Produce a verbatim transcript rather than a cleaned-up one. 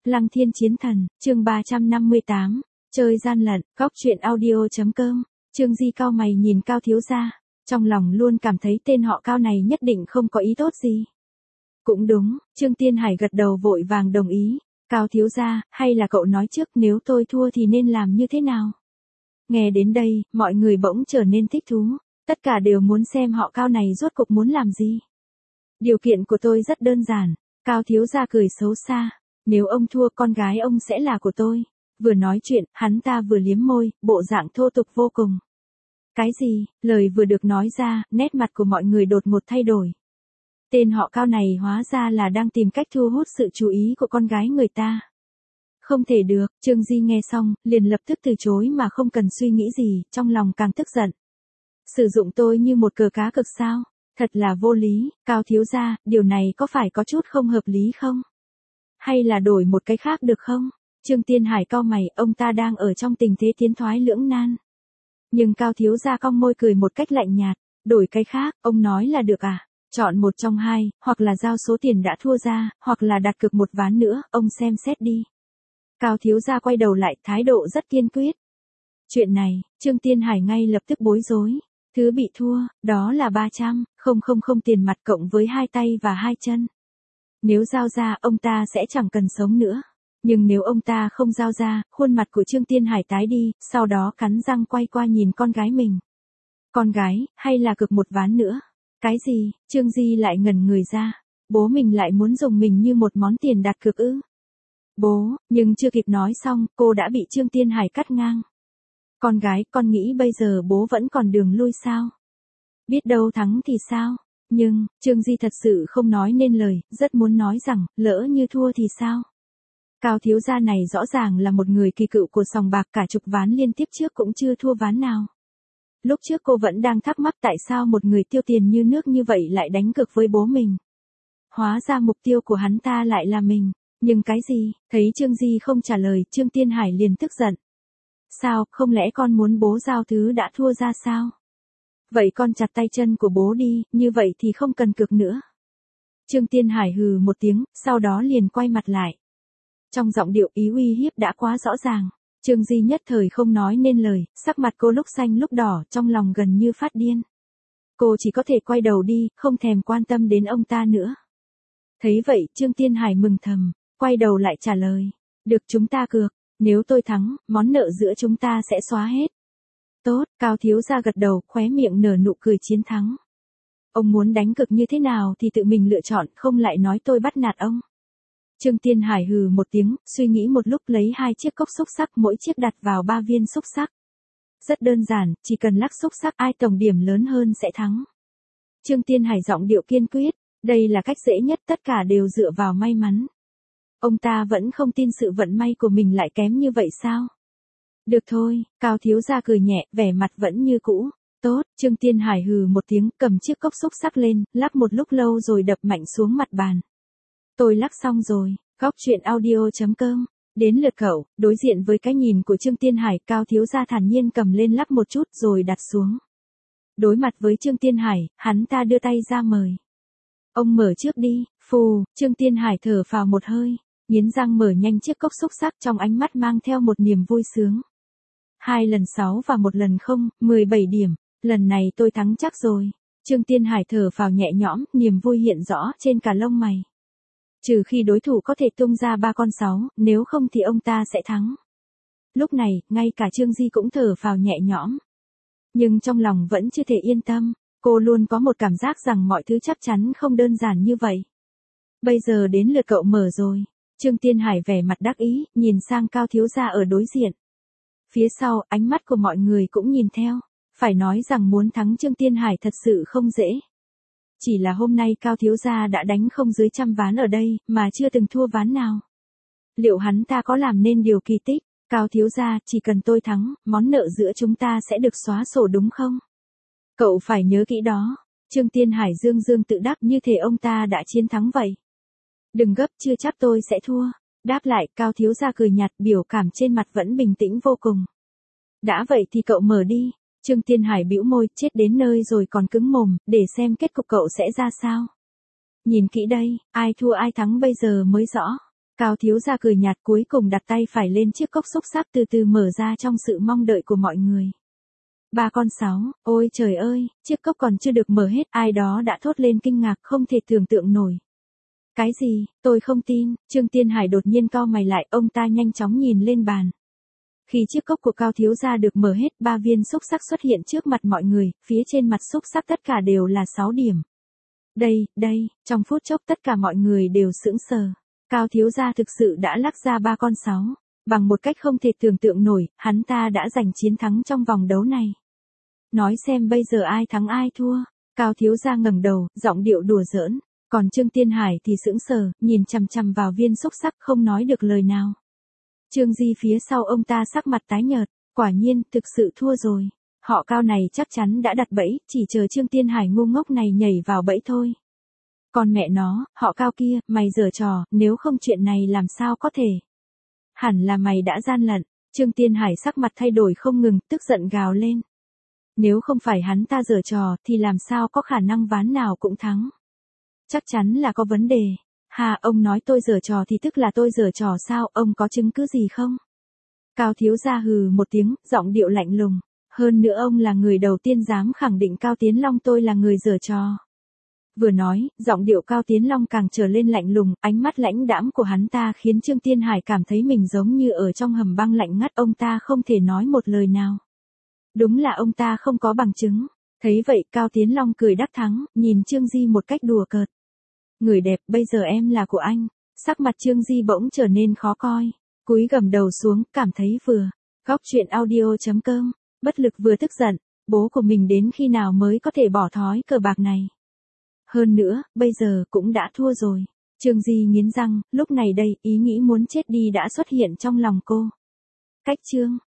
Lăng Thiên Chiến Thần, chương ba trăm năm mươi tám, chơi gian lận, góc truyện audio.com, Trương Di cau mày nhìn Cao thiếu gia, trong lòng luôn cảm thấy tên họ Cao này nhất định không có ý tốt gì. Cũng đúng, Trương Tiên Hải gật đầu vội vàng đồng ý, Cao thiếu gia, hay là cậu nói trước nếu tôi thua thì nên làm như thế nào? Nghe đến đây, mọi người bỗng trở nên thích thú, tất cả đều muốn xem họ Cao này rốt cuộc muốn làm gì. Điều kiện của tôi rất đơn giản, Cao thiếu gia cười xấu xa, nếu ông thua con gái ông sẽ là của tôi. Vừa nói chuyện, hắn ta vừa liếm môi, bộ dạng thô tục vô cùng. Cái gì, lời vừa được nói ra, nét mặt của mọi người đột ngột thay đổi. Tên họ Cao này hóa ra là đang tìm cách thu hút sự chú ý của con gái người ta. Không thể được, Trương Di nghe xong, liền lập tức từ chối mà không cần suy nghĩ gì, trong lòng càng tức giận. Sử dụng tôi như một cờ cá cực sao? Thật là vô lý, Cao thiếu gia, điều này có phải có chút không hợp lý không? Hay là đổi một cái khác được không? Trương Tiên Hải cau mày, ông ta đang ở trong tình thế tiến thoái lưỡng nan. Nhưng Cao thiếu gia cong môi cười một cách lạnh nhạt, đổi cái khác, ông nói là được à? Chọn một trong hai, hoặc là giao số tiền đã thua ra, hoặc là đặt cược một ván nữa, ông xem xét đi. Cao thiếu gia quay đầu lại, thái độ rất kiên quyết. Chuyện này, Trương Tiên Hải ngay lập tức bối rối. Thứ bị thua, đó là ba trăm, không không không tiền mặt cộng với hai tay và hai chân. Nếu giao ra, ông ta sẽ chẳng cần sống nữa. Nhưng nếu ông ta không giao ra, khuôn mặt của Trương Tiên Hải tái đi, sau đó cắn răng quay qua nhìn con gái mình. Con gái, hay là cược một ván nữa? Cái gì? Trương Di lại ngẩn người ra. Bố mình lại muốn dùng mình như một món tiền đặt cược ư? Bố, nhưng chưa kịp nói xong, cô đã bị Trương Tiên Hải cắt ngang. Con gái, con nghĩ bây giờ bố vẫn còn đường lui sao? Biết đâu thắng thì sao? Nhưng, Trương Di thật sự không nói nên lời, rất muốn nói rằng, lỡ như thua thì sao? Cao thiếu gia này rõ ràng là một người kỳ cựu của sòng bạc, cả chục ván liên tiếp trước cũng chưa thua ván nào. Lúc trước cô vẫn đang thắc mắc tại sao một người tiêu tiền như nước như vậy lại đánh cược với bố mình. Hóa ra mục tiêu của hắn ta lại là mình. Nhưng cái gì? Thấy Trương Di không trả lời, Trương Tiên Hải liền tức giận. Sao, không lẽ con muốn bố giao thứ đã thua ra sao? Vậy con chặt tay chân của bố đi, như vậy thì không cần cược nữa. Trương Tiên Hải hừ một tiếng, sau đó liền quay mặt lại. Trong giọng điệu ý uy hiếp đã quá rõ ràng, Trương Di nhất thời không nói nên lời, sắc mặt cô lúc xanh lúc đỏ, trong lòng gần như phát điên. Cô chỉ có thể quay đầu đi, không thèm quan tâm đến ông ta nữa. Thấy vậy, Trương Tiên Hải mừng thầm, quay đầu lại trả lời. Được, chúng ta cược, nếu tôi thắng, món nợ giữa chúng ta sẽ xóa hết. Tốt, Cao thiếu gia gật đầu, khóe miệng nở nụ cười chiến thắng. Ông muốn đánh cược như thế nào thì tự mình lựa chọn, không lại nói tôi bắt nạt ông. Trương Tiên Hải hừ một tiếng, suy nghĩ một lúc lấy hai chiếc cốc xúc xắc, mỗi chiếc đặt vào ba viên xúc xắc. Rất đơn giản, chỉ cần lắc xúc xắc ai tổng điểm lớn hơn sẽ thắng. Trương Tiên Hải giọng điệu kiên quyết, đây là cách dễ nhất, tất cả đều dựa vào may mắn. Ông ta vẫn không tin sự vận may của mình lại kém như vậy sao? Được thôi, Cao thiếu gia cười nhẹ, vẻ mặt vẫn như cũ. Tốt, Trương Tiên Hải hừ một tiếng, cầm chiếc cốc xúc xắc lên, lắc một lúc lâu rồi đập mạnh xuống mặt bàn. Tôi lắc xong rồi, góc truyện audio.com, đến lượt cậu. Đối diện với cái nhìn của Trương Tiên Hải, Cao thiếu gia thản nhiên cầm lên lắc một chút rồi đặt xuống. Đối mặt với Trương Tiên Hải, hắn ta đưa tay ra mời. Ông mở trước đi, phù, Trương Tiên Hải thở phào một hơi, nghiến răng mở nhanh chiếc cốc xúc xắc, trong ánh mắt mang theo một niềm vui sướng. Hai lần sáu và một lần không, mười bảy điểm, lần này tôi thắng chắc rồi. Trương Tiên Hải thở phào nhẹ nhõm, niềm vui hiện rõ trên cả lông mày. Trừ khi đối thủ có thể tung ra ba con sáu, nếu không thì ông ta sẽ thắng. Lúc này, ngay cả Trương Di cũng thở phào nhẹ nhõm. Nhưng trong lòng vẫn chưa thể yên tâm, cô luôn có một cảm giác rằng mọi thứ chắc chắn không đơn giản như vậy. Bây giờ đến lượt cậu mở rồi. Trương Tiên Hải vẻ mặt đắc ý, nhìn sang Cao thiếu gia ở đối diện. Phía sau, ánh mắt của mọi người cũng nhìn theo. Phải nói rằng muốn thắng Trương Tiên Hải thật sự không dễ. Chỉ là hôm nay Cao thiếu gia đã đánh không dưới trăm ván ở đây, mà chưa từng thua ván nào. Liệu hắn ta có làm nên điều kỳ tích? Cao thiếu gia, chỉ cần tôi thắng, món nợ giữa chúng ta sẽ được xóa sổ đúng không? Cậu phải nhớ kỹ đó. Trương Tiên Hải dương dương tự đắc như thể ông ta đã chiến thắng vậy. Đừng gấp, chưa chắc tôi sẽ thua. Đáp lại, Cao thiếu gia cười nhạt, biểu cảm trên mặt vẫn bình tĩnh vô cùng. Đã vậy thì cậu mở đi. Trương Tiên Hải bĩu môi, chết đến nơi rồi còn cứng mồm, để xem kết cục cậu sẽ ra sao. Nhìn kỹ đây, ai thua ai thắng bây giờ mới rõ. Cao thiếu gia cười nhạt cuối cùng đặt tay phải lên chiếc cốc xúc xắc từ từ mở ra trong sự mong đợi của mọi người. Ba con sáu, ôi trời ơi, chiếc cốc còn chưa được mở hết, ai đó đã thốt lên kinh ngạc không thể tưởng tượng nổi. Cái gì, tôi không tin, Trương Tiên Hải đột nhiên cau mày lại, ông ta nhanh chóng nhìn lên bàn. Khi chiếc cốc của Cao thiếu gia được mở hết, ba viên xúc xắc xuất hiện trước mặt mọi người, phía trên mặt xúc xắc tất cả đều là sáu điểm. Đây, đây, trong phút chốc tất cả mọi người đều sững sờ. Cao thiếu gia thực sự đã lắc ra ba con sáu. Bằng một cách không thể tưởng tượng nổi, hắn ta đã giành chiến thắng trong vòng đấu này. Nói xem bây giờ ai thắng ai thua. Cao thiếu gia ngẩng đầu, giọng điệu đùa giỡn. Còn Trương Tiên Hải thì sững sờ, nhìn chằm chằm vào viên xúc xắc không nói được lời nào. Trương Di phía sau ông ta sắc mặt tái nhợt, quả nhiên, thực sự thua rồi. Họ Cao này chắc chắn đã đặt bẫy, chỉ chờ Trương Tiên Hải ngu ngốc này nhảy vào bẫy thôi. Còn mẹ nó, họ Cao kia, mày giở trò, nếu không chuyện này làm sao có thể. Hẳn là mày đã gian lận. Trương Tiên Hải sắc mặt thay đổi không ngừng, tức giận gào lên. Nếu không phải hắn ta giở trò thì làm sao có khả năng ván nào cũng thắng. Chắc chắn là có vấn đề. Hà, ông nói tôi giở trò thì tức là tôi giở trò sao, ông có chứng cứ gì không? Cao thiếu gia hừ một tiếng, giọng điệu lạnh lùng. Hơn nữa ông là người đầu tiên dám khẳng định Cao Tiến Long tôi là người giở trò. Vừa nói, giọng điệu Cao Tiến Long càng trở lên lạnh lùng, ánh mắt lãnh đãm của hắn ta khiến Trương Tiên Hải cảm thấy mình giống như ở trong hầm băng lạnh ngắt, ông ta không thể nói một lời nào. Đúng là ông ta không có bằng chứng. Thấy vậy Cao Tiến Long cười đắc thắng, nhìn Trương Di một cách đùa cợt. Người đẹp, bây giờ em là của anh. Sắc mặt Trương Di bỗng trở nên khó coi. Cúi gằm đầu xuống, cảm thấy vừa. Góc truyện audio chấm com, bất lực vừa tức giận. Bố của mình đến khi nào mới có thể bỏ thói cờ bạc này. Hơn nữa, bây giờ cũng đã thua rồi. Trương Di nghiến răng, lúc này đây, ý nghĩ muốn chết đi đã xuất hiện trong lòng cô. Cách chương.